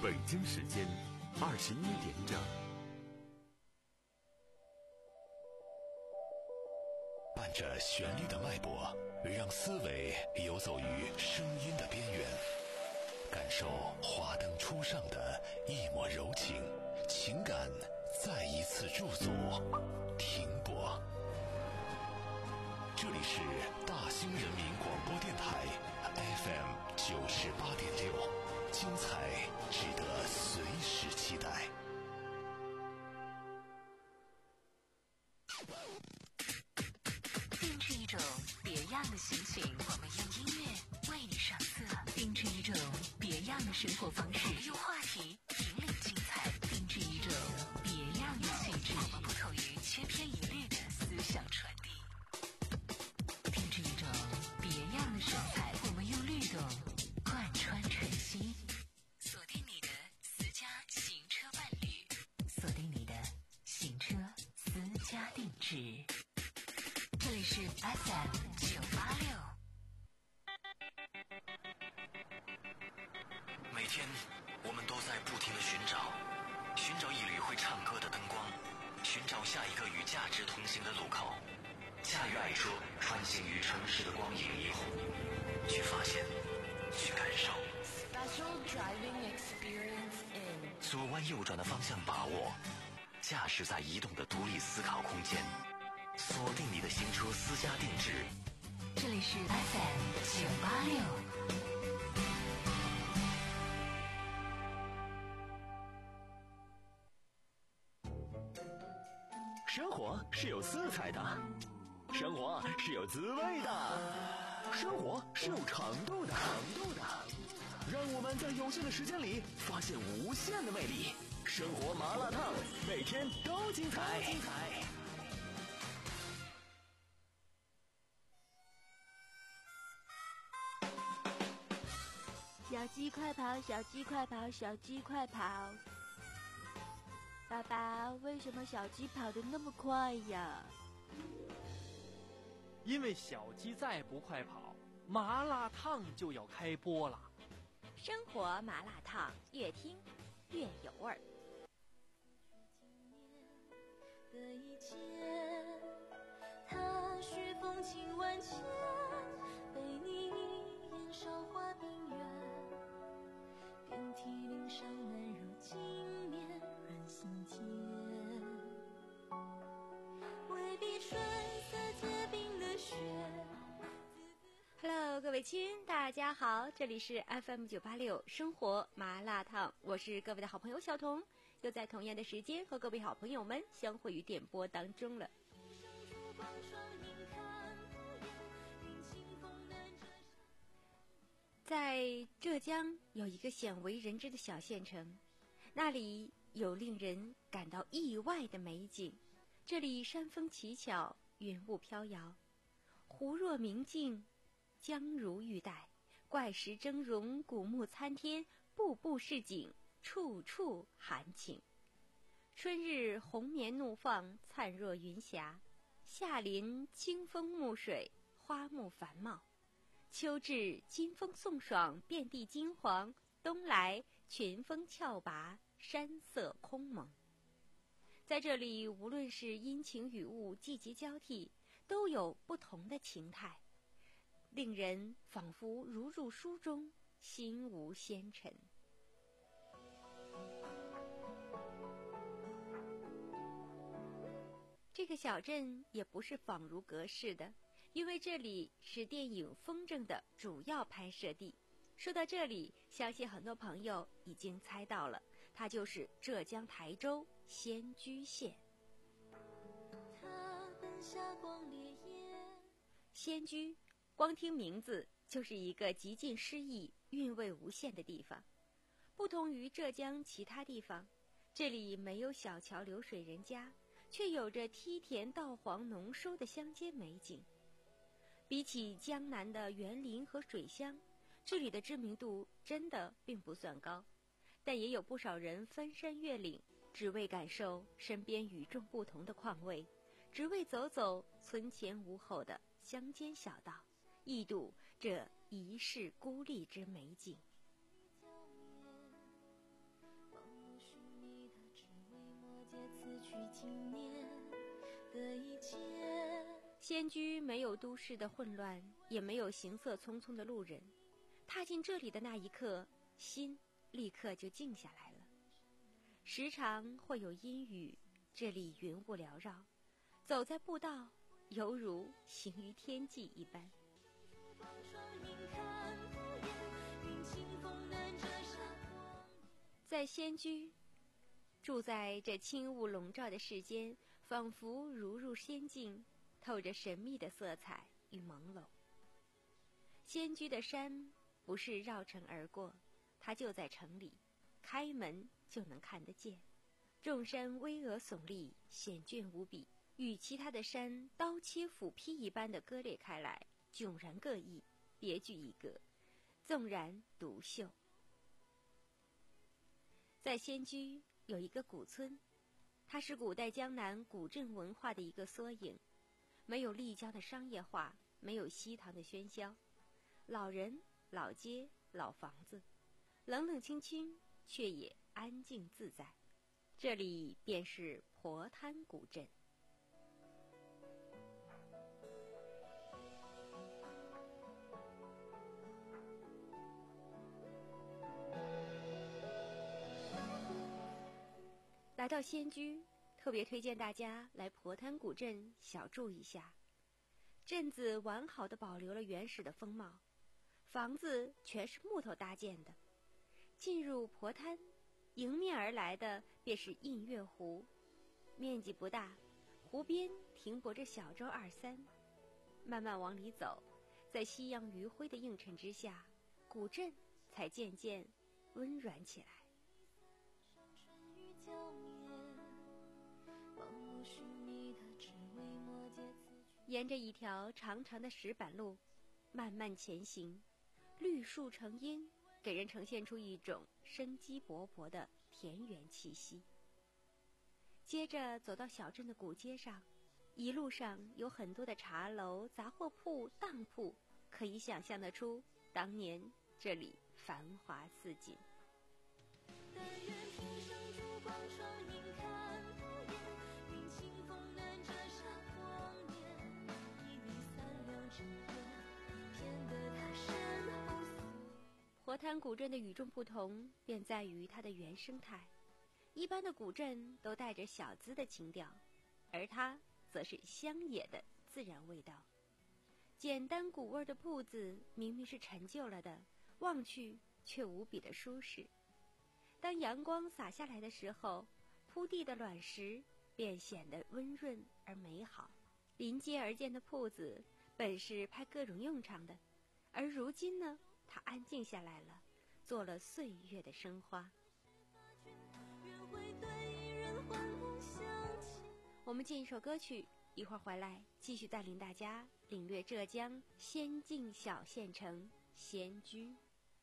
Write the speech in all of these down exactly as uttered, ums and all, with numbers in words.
北京时间二十一点整。 伴着旋律的脉搏，让思维游走于声音的边缘，感受华灯初上的一抹柔情，情感再一次驻足停泊。这里是大兴人民广播电台 F M 九十八点六，精彩值得随时期待。 定制一种别样的心情，我们用音乐为你上色；定制一种别样的生活方式，我们用话题引领精彩；定制一种别样的气质，我们不同于千篇一律的思想传递；定制一种别样的神采，我们用律动贯穿晨曦。锁定你的私家行车伴侣，锁定你的行车私家定制。这里是 F M 九八六。 每天我们都在不停地寻找，寻找一缕会唱歌的灯光，寻找下一个与价值同行的路口。驾驭爱车，穿行于城市的光影霓虹，去发现，去感受。 Special driving experience in 左弯右转的方向把握，驾驶在移动的独立思考空间。锁定你的行车私家定制， 这里是 F M 九八六。 生活是有色彩的，生活是有滋味的，生活是有长度的，长度的。让我们在有限的时间里发现无限的魅力。生活麻辣烫，每天都精彩。精彩。 小鸡快跑，小鸡快跑，小鸡快跑！爸爸，为什么小鸡跑得那么快呀？ 因为小鸡再不快跑，麻辣烫就要开播了。 生活麻辣烫，越听越有味儿。 的一切，它许风情万千，被你眼韶花冰远，遍体鳞伤难入镜面，润心田。未必春色结冰的雪。 Hello， 各位亲，大家好，这里是 F M 九八六生活麻辣烫，我是各位的好朋友小彤，又在同样的时间和各位好朋友们相会于电波当中了。在浙江有一个鲜为人知的小县城，那里有令人感到意外的美景。这里山峰奇巧，云雾飘摇，湖若明镜，江如玉带，怪石峥嵘，古木参天，步步是景，处处含情。春日红棉怒放，灿若云霞；夏临清风暮水，花木繁茂；秋至金风送爽，遍地金黄；冬来群峰峭拔，山色空蒙。在这里，无论是阴晴雨雾，季节交替，都有不同的情态，令人仿佛如入书中，心无纤尘。这个小镇也不是仿如隔世的，因为这里是电影《风筝》的主要拍摄地。说到这里，相信很多朋友已经猜到了，它就是浙江台州仙居县。仙居，光听名字就是一个极尽诗意、韵味无限的地方。不同于浙江其他地方，这里没有小桥流水人家，却有着梯田稻黄浓收的乡间美景。比起江南的园林和水乡，这里的知名度真的并不算高，但也有不少人翻山越岭，只为感受身边与众不同的况味，只为走走村前屋后的乡间小道，一睹这一世孤立之美景。 仙居没有都市的混乱，也没有行色匆匆的路人。踏进这里的那一刻，心立刻就静下来了。时常会有阴雨，这里云雾缭绕，走在步道犹如行于天际一般。在仙居，住在这轻雾笼罩的世间，仿佛如入仙境，透着神秘的色彩与朦胧。仙居的山不是绕城而过，它就在城里，开门就能看得见。众山巍峨耸立，险峻无比，与其他的山刀切斧劈一般的割裂开来，迥然各异，别具一格，纵然独秀。在仙居有一个古村，它是古代江南古镇文化的一个缩影，没有丽江的商业化，没有西塘的喧嚣，老人、老街、老房子，冷冷清清，却也安静自在。这里便是婆滩古镇。来到仙居，特别推荐大家来婆滩古镇小住一下。镇子完好的保留了原始的风貌，房子全是木头搭建的。进入婆滩，迎面而来的便是映月湖，面积不大，湖边停泊着小舟二三。慢慢往里走，在夕阳余晖的映衬之下，古镇才渐渐温软起来。沿着一条长长的石板路慢慢前行，绿树成荫，给人呈现出一种生机勃勃的田园气息。接着走到小镇的古街上，一路上有很多的茶楼、杂货铺、当铺，可以想象得出当年这里繁华似锦。婆滩古镇的与众不同便在于它的原生态。一般的古镇都带着小资的情调，而它则是乡野的自然味道。简单古味的铺子明明是陈旧了的，望去却无比的舒适。当阳光洒下来的时候，铺地的卵石便显得温润而美好。临街而建的铺子本是派各种用场的，而如今呢，它安静下来了，做了岁月的生花。我们进一首歌曲，一会儿回来继续带领大家领略浙江仙境小县城仙居。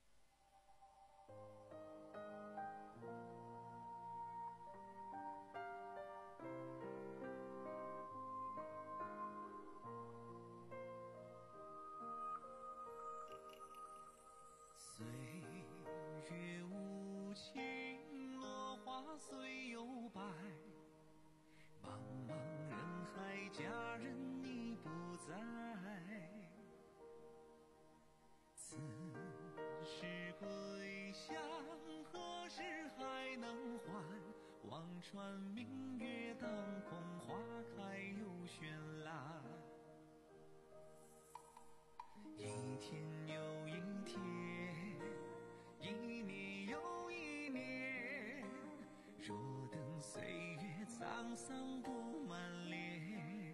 岁月无情，落花虽有白，茫茫人海，佳人你不在。此时归乡，何时还能还？望穿明月当空，花开又绚烂。一天又一天，一年又一年，若等岁月沧桑不满脸，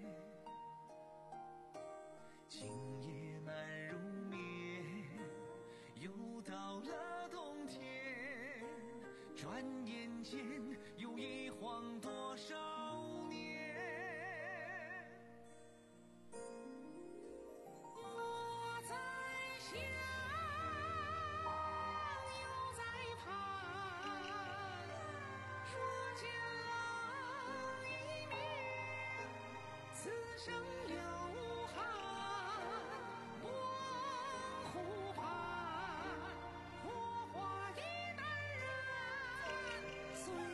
今夜难入眠，又到了冬天，转眼间又一晃多少年。岁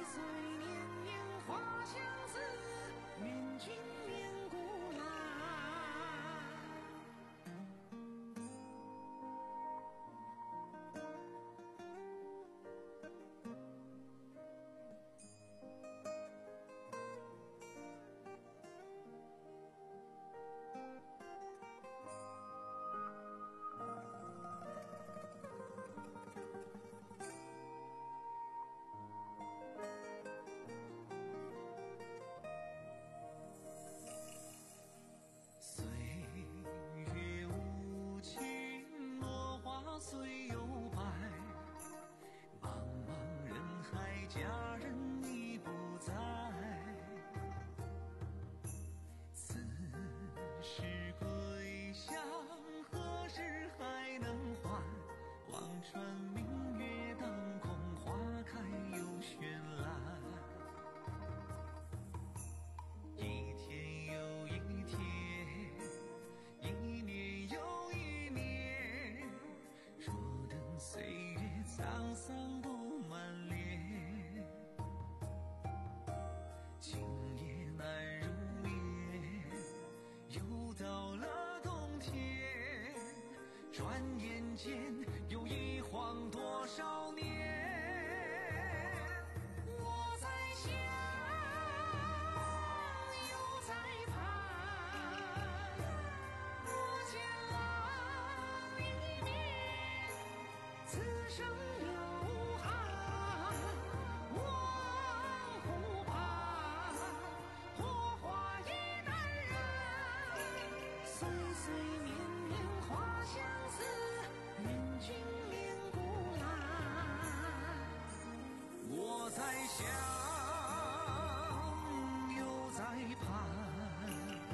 桑不满脸，今夜难入眠，又到了冬天，转眼间又一晃多少年。我在想，又在盼，若见了一面，此生有憾。望湖畔，火花已淡然，岁岁年年花相似，愿君怜古来。我在想，又在盼，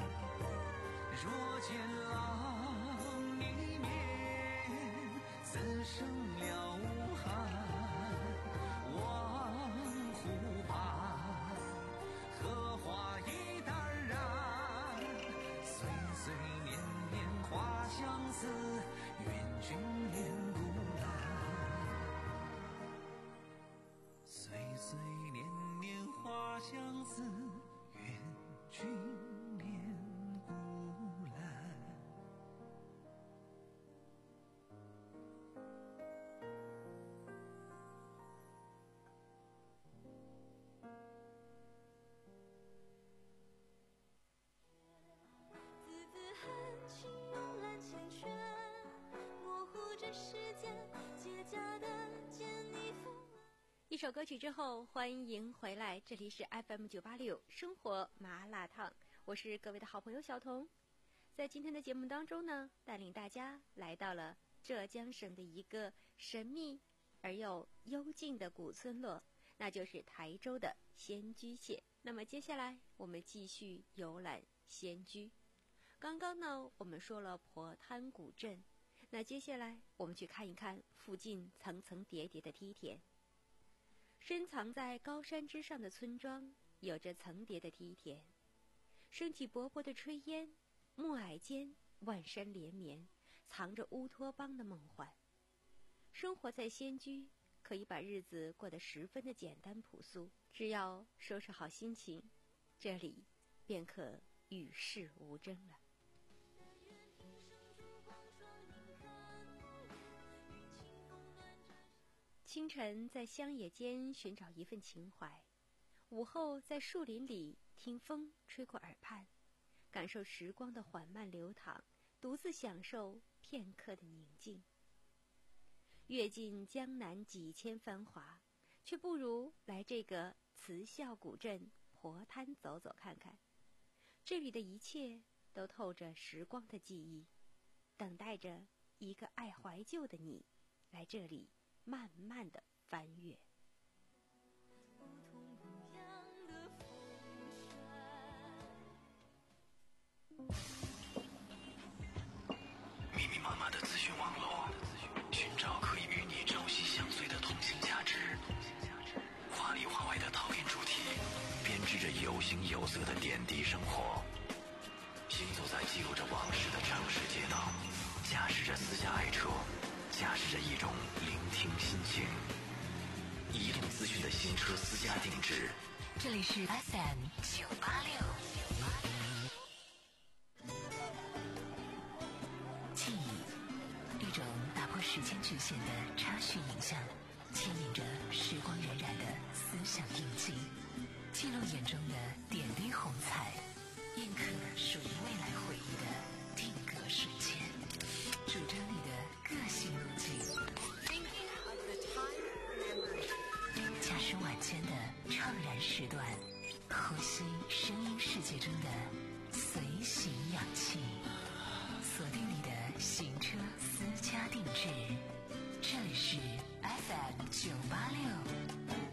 若见郎一面，此生了无憾。望湖畔，荷花已淡然，岁岁年年花相似，愿君怜古来。岁岁年年花相似，愿君怜古来。 字字含情慵懒缱绻，模糊着时间，结痂的见你风。 一首歌曲之后，欢迎回来，这里是 F M 九八六生活麻辣烫，我是各位的好朋友小彤。在今天的节目当中呢，带领大家来到了浙江省的一个神秘而又幽静的古村落，那就是台州的仙居县。那么接下来我们继续游览仙居。刚刚呢，我们说了婆滩古镇，那接下来我们去看一看附近层层叠叠的梯田。深藏在高山之上的村庄，有着层叠的梯田，升起薄薄的炊烟，暮霭间万山连绵，藏着乌托邦的梦幻。生活在仙居，可以把日子过得十分的简单朴素，只要收拾好心情，这里便可与世无争了。清晨在乡野间寻找一份情怀，午后在树林里听风吹过耳畔，感受时光的缓慢流淌，独自享受片刻的宁静。阅尽江南几千繁华，却不如来这个慈孝古镇婆滩走走看看。这里的一切都透着时光的记忆，等待着一个爱怀旧的你来这里慢慢的翻阅。 密密麻麻的资讯网络，寻找可以与你朝夕相随的同性价值，华里华外的陶冶主题，编织着有形有色的点滴生活。行走在记录着往事的城市街道，驾驶着私家爱车，驾驶着一种聆听心情。移动资讯的新车私家定制， 这里是 F M 九八六。记忆，一种打破时间局限的插叙影像，牵引着时光荏苒的思想印记，记录眼中的点滴红彩，印刻属于未来回忆的定格瞬间，主张你的个性路径。驾驶晚间的怅然时段，呼吸声音世界中的随行氧气，锁定你的行车私家定制，这里是 F M 九八六。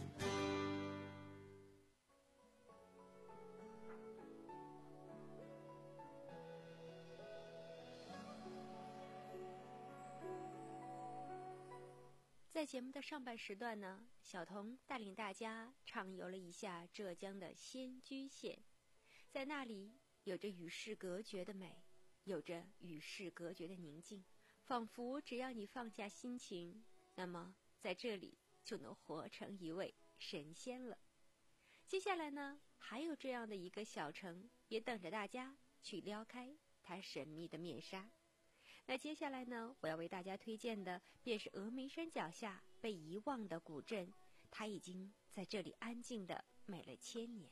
在节目的上半时段呢，小彤带领大家畅游了一下浙江的仙居县，在那里有着与世隔绝的美，有着与世隔绝的宁静，仿佛只要你放下心情，那么在这里就能活成一位神仙了。接下来呢，还有这样的一个小城，也等着大家去撩开它神秘的面纱。那接下来呢，我要为大家推荐的便是峨眉山脚下被遗忘的古镇，它已经在这里安静地美了千年。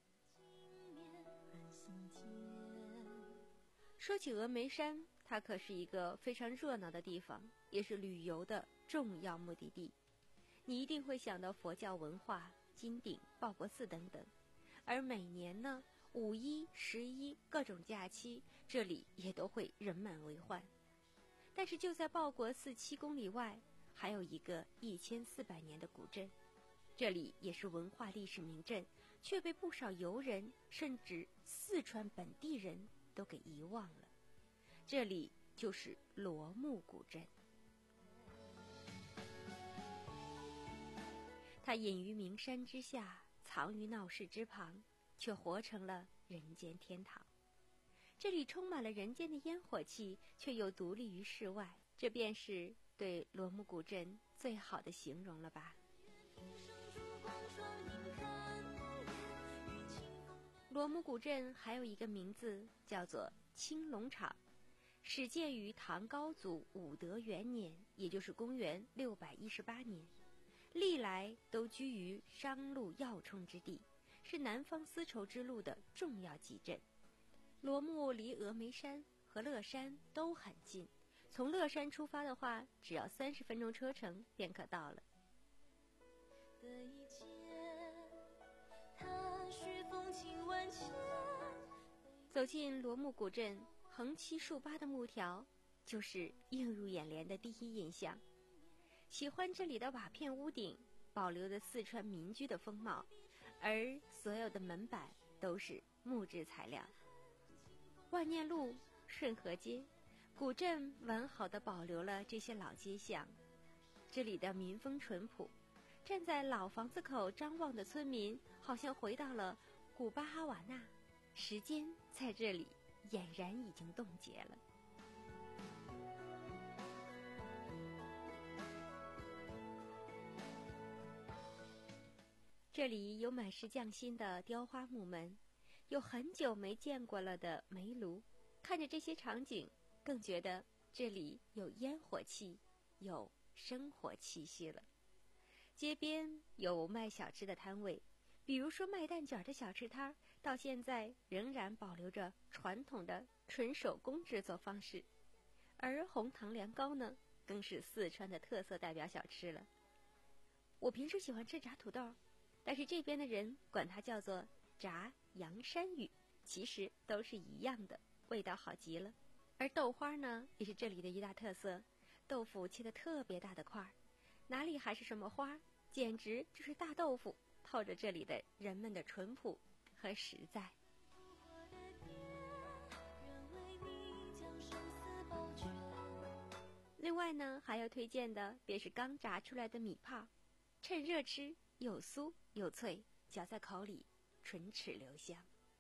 说起峨眉山，它可是一个非常热闹的地方，也是旅游的重要目的地。你一定会想到佛教文化、金顶、报国寺等等。而每年呢，五一、十一各种假期，这里也都会人满为患。但是就在报国寺七公里外，还有一个一千四百年的古镇，这里也是文化历史名镇，却被不少游人甚至四川本地人都给遗忘了。这里就是罗木古镇，它隐于名山之下，藏于闹市之旁，却活成了人间天堂。这里充满了人间的烟火气，却又独立于世外，这便是对罗木古镇最好的形容了吧。罗木古镇还有一个名字叫做青龙场，始建于唐高祖武德元年，也就是公元六百一十八年，历来都居于商路要冲之地，是南方丝绸之路的重要集镇。罗木离峨眉山和乐山都很近，从乐山出发的话，只要三十分钟车程便可到了。走进罗木古镇，横七竖八的木条就是映入眼帘的第一印象。喜欢这里的瓦片屋顶，保留着四川民居的风貌，而所有的门板都是木质材料。万念路、顺河街，古镇完好地保留了这些老街巷。这里的民风淳朴，站在老房子口张望的村民，好像回到了古巴哈瓦那，时间在这里俨然已经冻结了。这里有满是匠心的雕花木门，有很久没见过了的煤炉，看着这些场景，更觉得这里有烟火气，有生活气息了。街边有卖小吃的摊位，比如说卖蛋卷的小吃摊，到现在仍然保留着传统的纯手工制作方式。而红糖凉糕呢，更是四川的特色代表小吃了。我平时喜欢吃炸土豆，但是这边的人管它叫做炸洋山芋，其实都是一样的，味道好极了。而豆花呢，也是这里的一大特色，豆腐切得特别大的块儿，哪里还是什么花，简直就是大豆腐，透着这里的人们的淳朴和实在。另外呢，还要推荐的便是刚炸出来的米泡，趁热吃，又酥又脆，嚼在口里唇齿留香。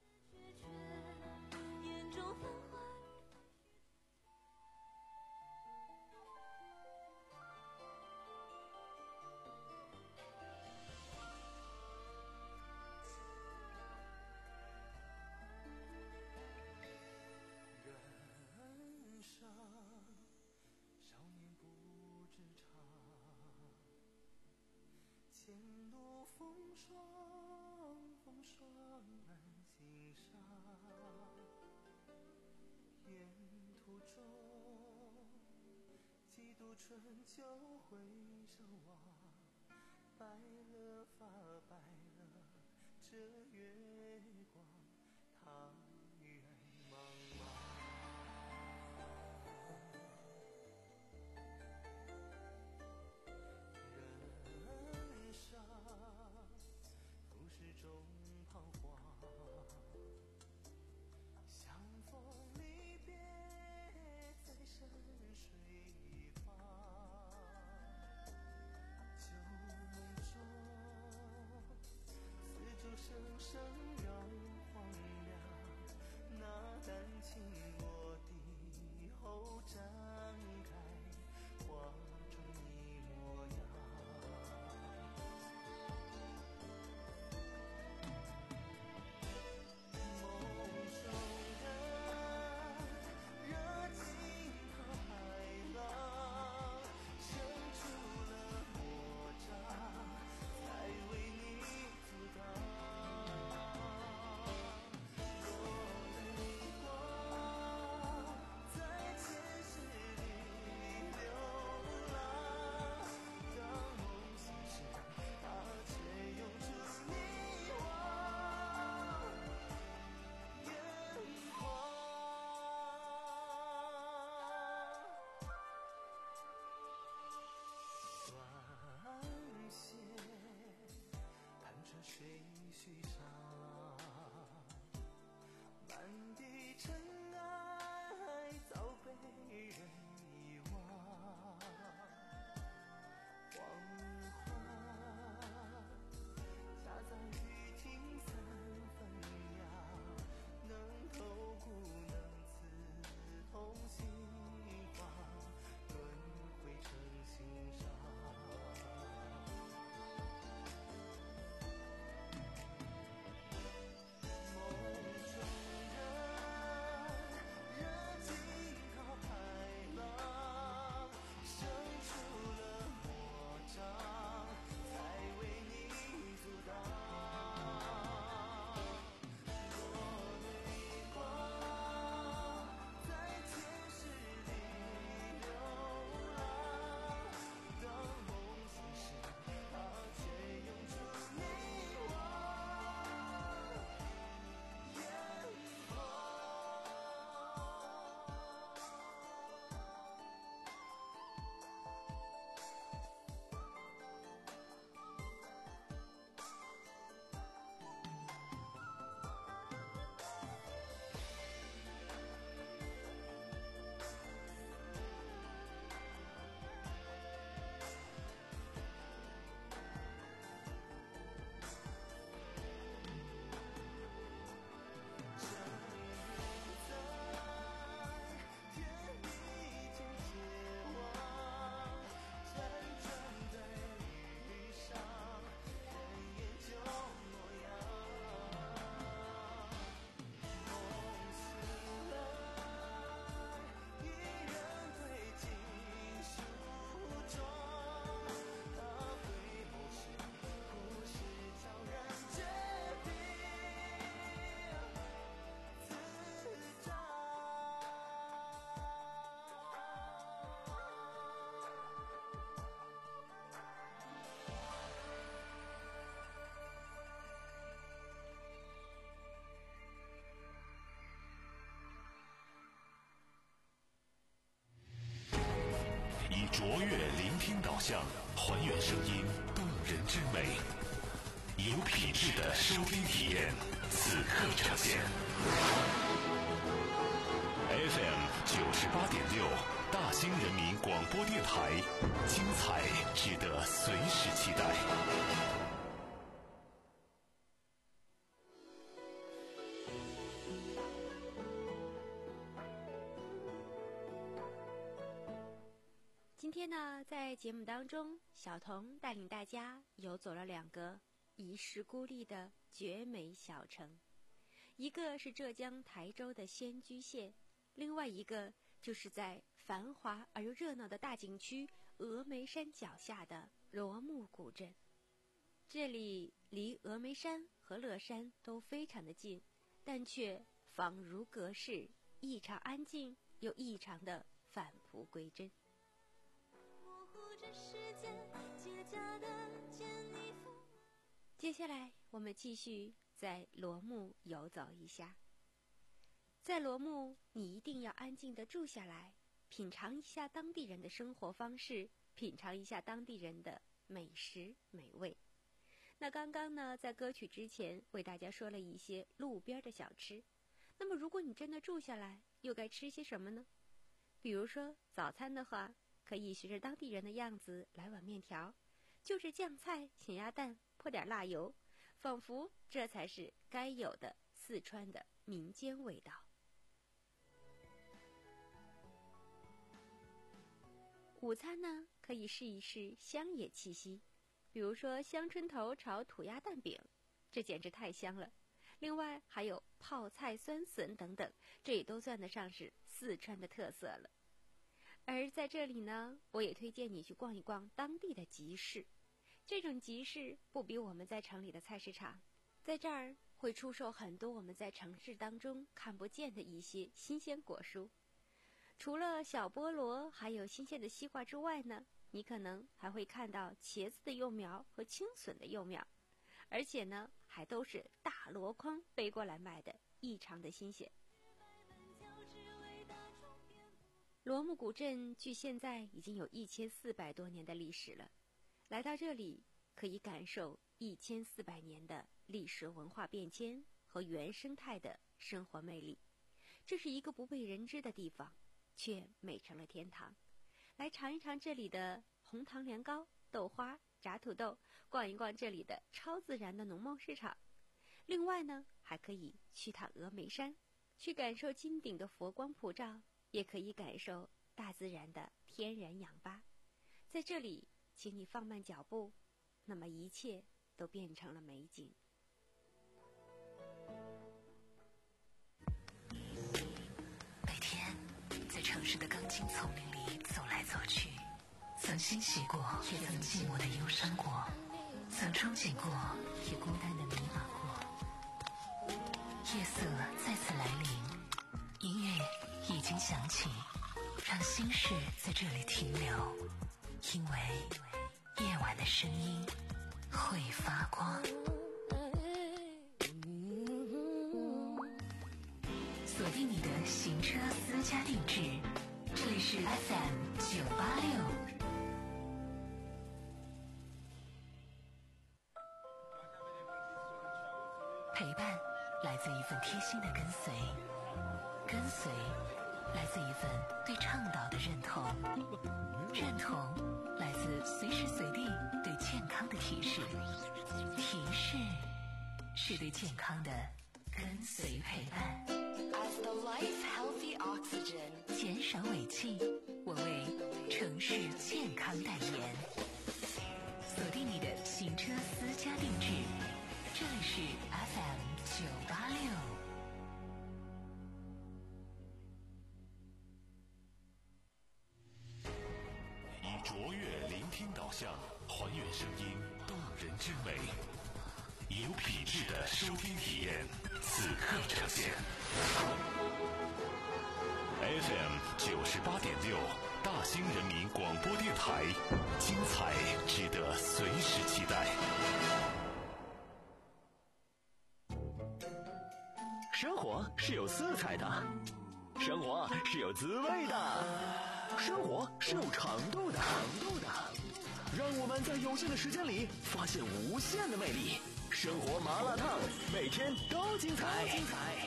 人生少年不知常，前路风霜风霜满心上，沿途中几度春秋回首望，白了发白了这月光，它远茫茫。人生浮世中彷徨，相逢离别在深水旁，旧梦中丝竹声声绕向，还原声音动人之美，有品质的收听体验，此刻呈现。F M 九十八点六，大兴人民广播电台，精彩值得随时期待。 今天呢，在节目当中，小童带领大家游走了两个遗世孤立的绝美小城，一个是浙江台州的仙居县，另外一个就是在繁华而又热闹的大景区峨眉山脚下的罗木古镇。这里离峨眉山和乐山都非常的近，但却仿如隔世，异常安静又异常的返璞归真。接下来我们继续在罗木游走一下。在罗木，你一定要安静地住下来，品尝一下当地人的生活方式，品尝一下当地人的美食美味。那刚刚呢，在歌曲之前为大家说了一些路边的小吃，那么如果你真的住下来，又该吃些什么呢？比如说早餐的话，可以学着当地人的样子来碗面条，就是酱菜、咸鸭蛋，泼点辣油，仿佛这才是该有的四川的民间味道。午餐呢，可以试一试乡野气息，比如说香椿头炒土鸭蛋饼，这简直太香了。另外还有泡菜酸笋等等，这也都算得上是四川的特色了。而在这里呢，我也推荐你去逛一逛当地的集市。这种集市不比我们在城里的菜市场，在这儿会出售很多我们在城市当中看不见的一些新鲜果蔬。除了小菠萝还有新鲜的西瓜之外呢，你可能还会看到茄子的幼苗和青笋的幼苗，而且呢还都是大箩筐背过来卖的，异常的新鲜。罗木古镇距现在已经有一千四百多年的历史了，来到这里可以感受一千四百年的历史文化变迁和原生态的生活魅力。这是一个不被人知的地方，却美成了天堂。来尝一尝这里的红糖年糕、豆花、炸土豆，逛一逛这里的超自然的农贸市场。另外呢，还可以去趟峨眉山，去感受金顶的佛光普照，也可以感受大自然的天然氧吧。在这里，请你放慢脚步，那么一切都变成了美景。 每天在城市的钢筋丛林里走来走去，曾欣喜过，也曾寂寞的忧伤过，曾憧憬过，也孤单的迷茫过。夜色再次来临，音乐已经响起，让心事在这里停留，因为夜晚的声音会发光。锁定你的行车私家定制，这里是 F M 九八六。陪伴来自一份贴心的跟随，跟随来自一份对倡导的认同，认同来自随时随地对健康的提示，提示是对健康的跟随陪伴。 As the life healthy oxygen， 减少尾气，我为城市健康代言。锁定你的行车私家定制，这里是 F M 九八六。 以卓越聆听导向，还原声音动人之美，有品质的收听体验，此刻呈现。F M 九十八点六，大兴人民广播电台，精彩值得随时期待。 生活是有色彩的，生活是有滋味的，生活是有长度的，长度的。 让我们在有限的时间里发现无限的魅力。生活麻辣烫，每天都精彩。精彩。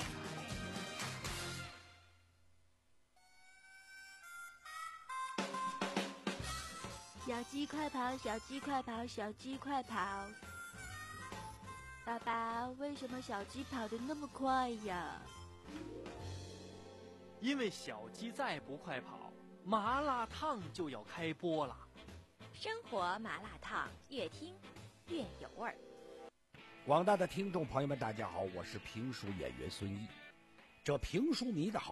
小鸡快跑，小鸡快跑，小鸡快跑！爸爸，为什么小鸡跑得那么快呀？ 因为小鸡再不快跑，麻辣烫就要开播了。 生活麻辣烫，越听越有味儿。 广大的听众朋友们，大家好，我是评书演员孙一。这评书迷的好